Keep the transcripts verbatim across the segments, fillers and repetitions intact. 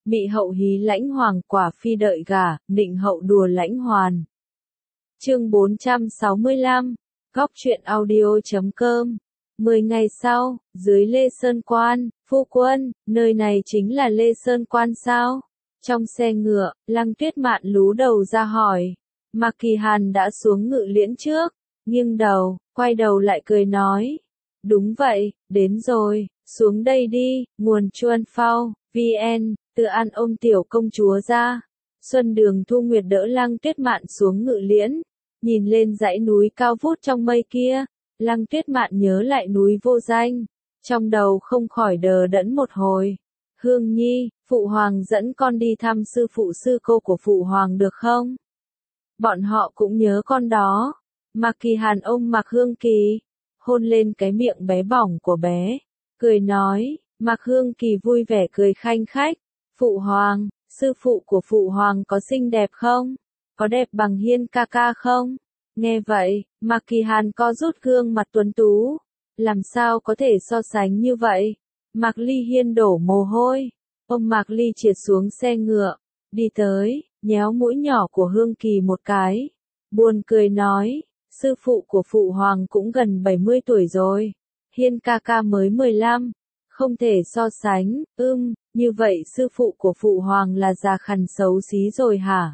Mị hậu hí lãnh hoàng quả phi đợi gả, nịnh hậu đùa lãnh hoàn. Chương bốn trăm sáu mươi lăm, Góc truyện audio chấm com. Mười ngày sau, dưới Lê Sơn Quan, phu quân, nơi này chính là Lê Sơn Quan sao? Trong xe ngựa, Lăng Tuyết Mạn lú đầu ra hỏi. Mạc Kỳ Hàn đã xuống ngự liễn trước, nghiêng đầu, quay đầu lại cười nói. Đúng vậy, đến rồi, xuống đây đi, nguồn chuan phao, vn, tự an ôm tiểu công chúa ra. Xuân Đường Thu Nguyệt đỡ Lăng Tuyết Mạn xuống ngự liễn, nhìn lên dãy núi cao vút trong mây kia, Lăng Tuyết Mạn nhớ lại núi vô danh, trong đầu không khỏi đờ đẫn một hồi. Hương Nhi, Phụ Hoàng dẫn con đi thăm sư phụ sư cô của Phụ Hoàng được không? Bọn họ cũng nhớ con đó. Mạc Kỳ Hàn ôm Mạc Hương Kỳ, hôn lên cái miệng bé bỏng của bé, cười nói. Mạc Hương Kỳ vui vẻ cười khanh khách. Phụ Hoàng, sư phụ của Phụ Hoàng có xinh đẹp không? Có đẹp bằng Hiên ca ca không? Nghe vậy, Mạc Kỳ Hàn co rút gương mặt tuấn tú. Làm sao có thể so sánh như vậy? Mạc Ly Hiên đổ mồ hôi, ôm Mạc Ly triệt xuống xe ngựa, đi tới, nhéo mũi nhỏ của Hương Kỳ một cái, buồn cười nói, sư phụ của Phụ Hoàng cũng gần bảy mươi tuổi rồi, Hiên ca ca mới mười lăm, không thể so sánh. Ưm, như vậy sư phụ của Phụ Hoàng là già khằn xấu xí rồi hả?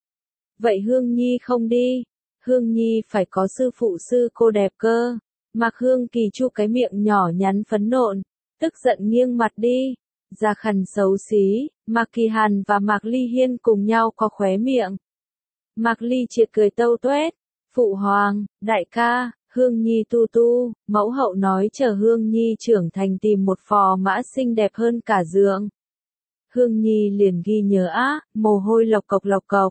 Vậy Hương Nhi không đi, Hương Nhi phải có sư phụ sư cô đẹp cơ. Mạc Hương Kỳ chu cái miệng nhỏ nhắn phấn nộn, tức giận nghiêng mặt đi. Già khằn xấu xí, Mạc Kỳ Hàn và Mạc Ly Hiên cùng nhau có khóe miệng. Mạc Ly triệt cười tâu tuét. Phụ Hoàng, đại ca, Hương Nhi tu tu, mẫu hậu nói chờ Hương Nhi trưởng thành tìm một phò mã xinh đẹp hơn cả dượng. Hương Nhi liền ghi nhớ á, mồ hôi lộc cộc lộc cộc.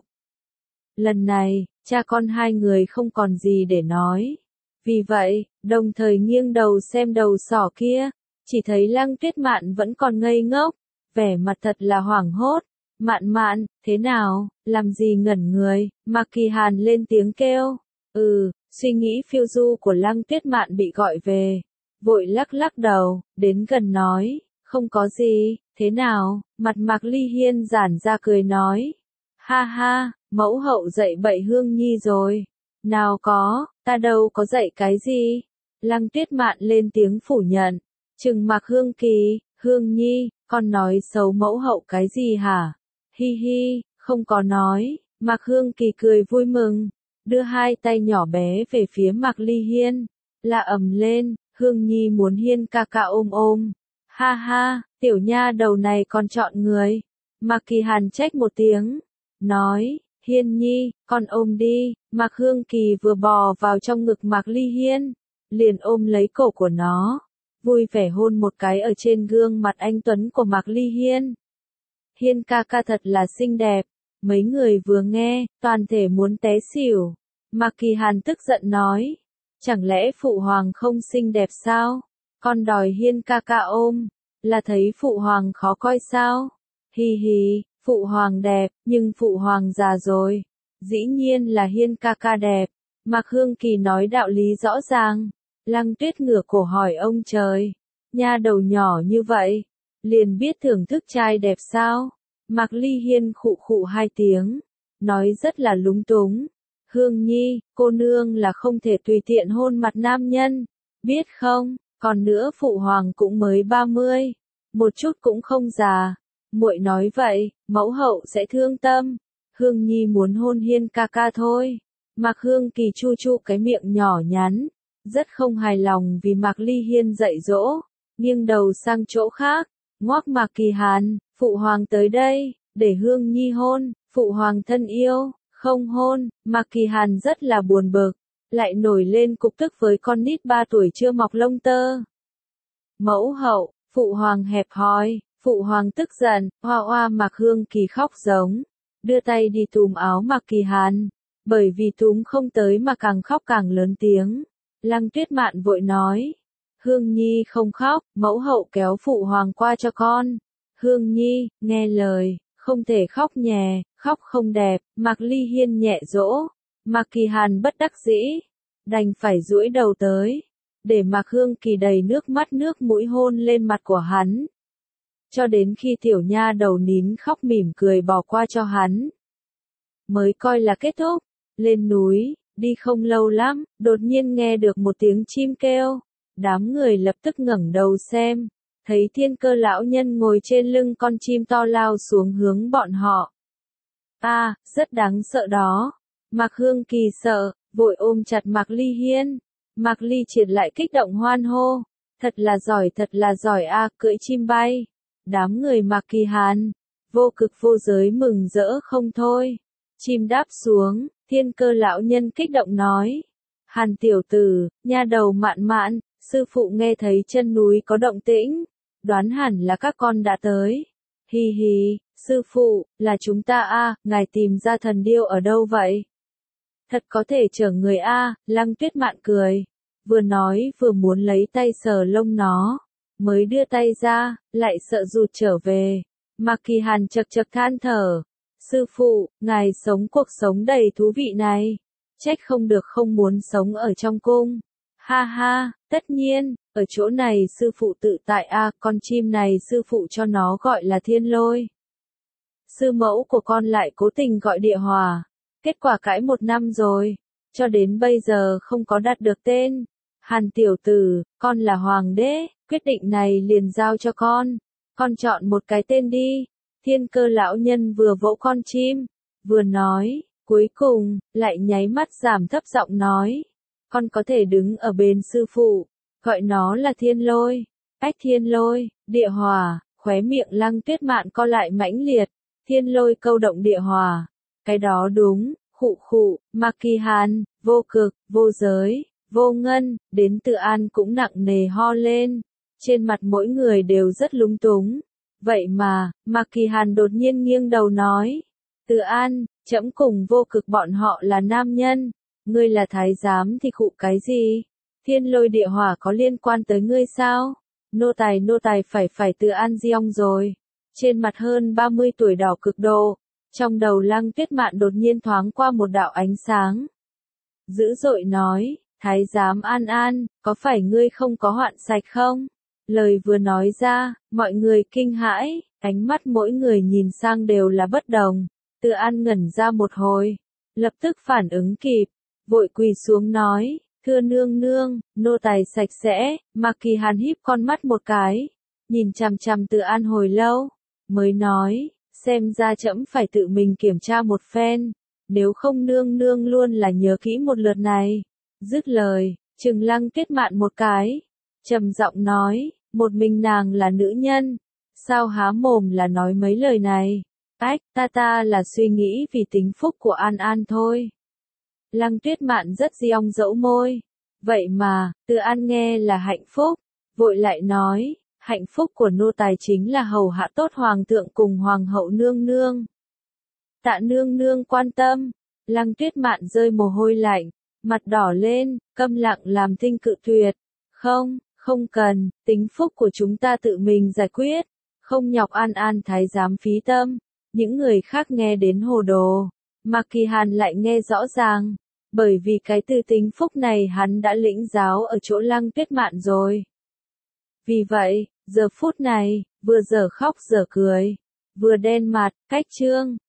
Lần này, cha con hai người không còn gì để nói. Vì vậy, đồng thời nghiêng đầu xem đầu sỏ kia, chỉ thấy Lăng Tuyết Mạn vẫn còn ngây ngốc, vẻ mặt thật là hoảng hốt. Mạn Mạn, thế nào, làm gì ngẩn người? Mạc Kỳ Hàn lên tiếng kêu. Ừ, suy nghĩ phiêu du của Lăng Tuyết Mạn bị gọi về, vội lắc lắc đầu, đến gần nói, không có gì. Thế nào? Mặt Mạc Ly Hiên giãn ra cười nói. Ha ha, mẫu hậu dạy bậy Hương Nhi rồi. Nào có, ta đâu có dạy cái gì. Lăng Tuyết Mạn lên tiếng phủ nhận. Trừng Mạc Hương Kỳ, Hương Nhi, con nói xấu mẫu hậu cái gì hả? Hi hi, không có nói. Mạc Hương Kỳ cười vui mừng, đưa hai tay nhỏ bé về phía Mạc Ly Hiên, la ầm lên, Hương Nhi muốn Hiên ca ca ôm ôm. Ha ha, tiểu nha đầu này còn chọn người. Mạc Kỳ Hàn trách một tiếng, nói, Hiên Nhi, con ôm đi. Mạc Hương Kỳ vừa bò vào trong ngực Mạc Ly Hiên, liền ôm lấy cổ của nó, vui vẻ hôn một cái ở trên gương mặt anh tuấn của Mạc Ly Hiên. Hiên ca ca thật là xinh đẹp. Mấy người vừa nghe, toàn thể muốn té xỉu. Mạc Kỳ Hàn tức giận nói, chẳng lẽ Phụ Hoàng không xinh đẹp sao? Con đòi Hiên ca ca ôm, là thấy Phụ Hoàng khó coi sao? Hi hi, Phụ Hoàng đẹp, nhưng Phụ Hoàng già rồi. Dĩ nhiên là Hiên ca ca đẹp. Mạc Hương Kỳ nói đạo lý rõ ràng. Lăng Tuyết ngửa cổ hỏi ông trời, nha đầu nhỏ như vậy, liền biết thưởng thức trai đẹp sao? Mạc Ly Hiên khụ khụ hai tiếng, nói rất là lúng túng. Hương Nhi, cô nương là không thể tùy tiện hôn mặt nam nhân, biết không? Còn nữa Phụ Hoàng cũng mới ba mươi, một chút cũng không già. Muội nói vậy, mẫu hậu sẽ thương tâm. Hương Nhi muốn hôn Hiên ca ca thôi. Mạc Hương Kỳ chu chu cái miệng nhỏ nhắn, rất không hài lòng vì Mạc Ly Hiên dạy dỗ, nghiêng đầu sang chỗ khác, ngoác Mạc Kỳ Hàn, Phụ Hoàng tới đây, để Hương Nhi hôn. Phụ Hoàng thân yêu, không hôn. Mạc Kỳ Hàn rất là buồn bực, lại nổi lên cục tức với con nít ba tuổi chưa mọc lông tơ. Mẫu hậu, Phụ Hoàng hẹp hòi. Phụ Hoàng tức giận, hoa hoa. Mạc Hương Kỳ khóc giống, đưa tay đi túm áo Mạc Kỳ Hàn, bởi vì túm không tới mà càng khóc càng lớn tiếng. Lăng Tuyết Mạn vội nói, Hương Nhi không khóc, mẫu hậu kéo Phụ Hoàng qua cho con. Hương Nhi, nghe lời, không thể khóc nhè, khóc không đẹp. Mạc Ly Hiên nhẹ dỗ. Mạc Kỳ Hàn bất đắc dĩ, đành phải duỗi đầu tới, để Mạc Hương Kỳ đầy nước mắt nước mũi hôn lên mặt của hắn. cho đến khi tiểu nha đầu nín khóc mỉm cười bỏ qua cho hắn. Mới coi là kết thúc, lên núi, đi không lâu lắm, đột nhiên nghe được một tiếng chim kêu, đám người lập tức ngẩng đầu xem, thấy Thiên Cơ lão nhân ngồi trên lưng con chim to lao xuống hướng bọn họ. A, à, rất đáng sợ đó. Mạc Hương Kỳ sợ, vội ôm chặt Mạc Ly Hiên. Mạc Ly Triệt lại kích động hoan hô, thật là giỏi, thật là giỏi a, à, cưỡi chim bay. Đám người Mạc Kỳ Hàn, Vô Cực Vô Giới mừng rỡ không thôi. Chim đáp xuống, Thiên Cơ lão nhân kích động nói: "Hàn tiểu tử, nha đầu Mạn Mạn, sư phụ nghe thấy chân núi có động tĩnh, đoán hẳn là các con đã tới." "Hi hi, sư phụ, là chúng ta a, à, ngài tìm ra thần điêu ở đâu vậy?" "Thật có thể chở người a." À, Lăng Tuyết Mạn cười, vừa nói vừa muốn lấy tay sờ lông nó, mới đưa tay ra, lại sợ rụt trở về. Mạc Kỳ Hàn chật chật than thở: "Sư phụ, ngài sống cuộc sống đầy thú vị này, trách không được không muốn sống ở trong cung." "Ha ha, tất nhiên, ở chỗ này sư phụ tự tại a, à, con chim này sư phụ cho nó gọi là Thiên Lôi. Sư mẫu của con lại cố tình gọi Địa Hỏa, kết quả cãi một năm rồi, cho đến bây giờ không có đặt được tên. Hàn tiểu tử, con là hoàng đế, quyết định này liền giao cho con, con chọn một cái tên đi." Thiên Cơ lão nhân vừa vỗ con chim, vừa nói, cuối cùng, lại nháy mắt giảm thấp giọng nói: "Con có thể đứng ở bên sư phụ, gọi nó là Thiên Lôi." "Ách, Thiên Lôi, Địa Hỏa." Khóe miệng Lăng Tuyết Mạn co lại mãnh liệt. Thiên Lôi câu động Địa Hỏa, cái đó đúng. Khụ khụ. Mạc Kỳ Hàn, Vô Cực, Vô Giới, Vô Ngân, đến Từ An cũng nặng nề ho lên, trên mặt mỗi người đều rất lúng túng. Vậy mà, Mạc Kỳ Hàn đột nhiên nghiêng đầu nói: "Từ An, trẫm cùng Vô Cực bọn họ là nam nhân, ngươi là thái giám thì khụ cái gì? Thiên Lôi Địa Hỏa có liên quan tới ngươi sao? Nô tài nô tài phải phải Từ An Diong rồi." Trên mặt hơn ba mươi tuổi đỏ cực độ, trong đầu Lăng Tuyết Mạn đột nhiên thoáng qua một đạo ánh sáng. Dữ dội nói: "Thái giám An An, có phải ngươi không có hoạn sạch không?" Lời vừa nói ra, mọi người kinh hãi, ánh mắt mỗi người nhìn sang đều là bất đồng. Từ An ngẩn ra một hồi, lập tức phản ứng kịp, vội quỳ xuống nói: "Thưa nương nương, nô tài sạch sẽ." Mạc Kỳ Hàn híp con mắt một cái, nhìn chằm chằm Từ An hồi lâu, mới nói: "Xem ra trẫm phải tự mình kiểm tra một phen, nếu không nương nương luôn là nhớ kỹ một lượt này." Dứt lời, trừng Lăng Tuyết Mạn một cái, trầm giọng nói: "Một mình nàng là nữ nhân, sao há mồm là nói mấy lời này?" "Ách, ta ta là suy nghĩ vì tính phúc của An An thôi." Lăng Tuyết Mạn rất diong dẫu môi. Vậy mà, Từ An nghe là hạnh phúc, vội lại nói: "Hạnh phúc của nô tài chính là hầu hạ tốt hoàng thượng cùng hoàng hậu nương nương." "Tạ nương nương quan tâm." Lăng Tuyết Mạn rơi mồ hôi lạnh, mặt đỏ lên, câm lặng làm thinh cự tuyệt. "Không, không cần, tính phúc của chúng ta tự mình giải quyết, không nhọc An An thái giám phí tâm." Những người khác nghe đến hồ đồ, Mạc Kỳ Hàn lại nghe rõ ràng, bởi vì cái từ tính phúc này hắn đã lĩnh giáo ở chỗ Lăng Tuyết Mạn rồi. Vì vậy, giờ phút này, vừa dở khóc dở cười, vừa đen mặt, cách chương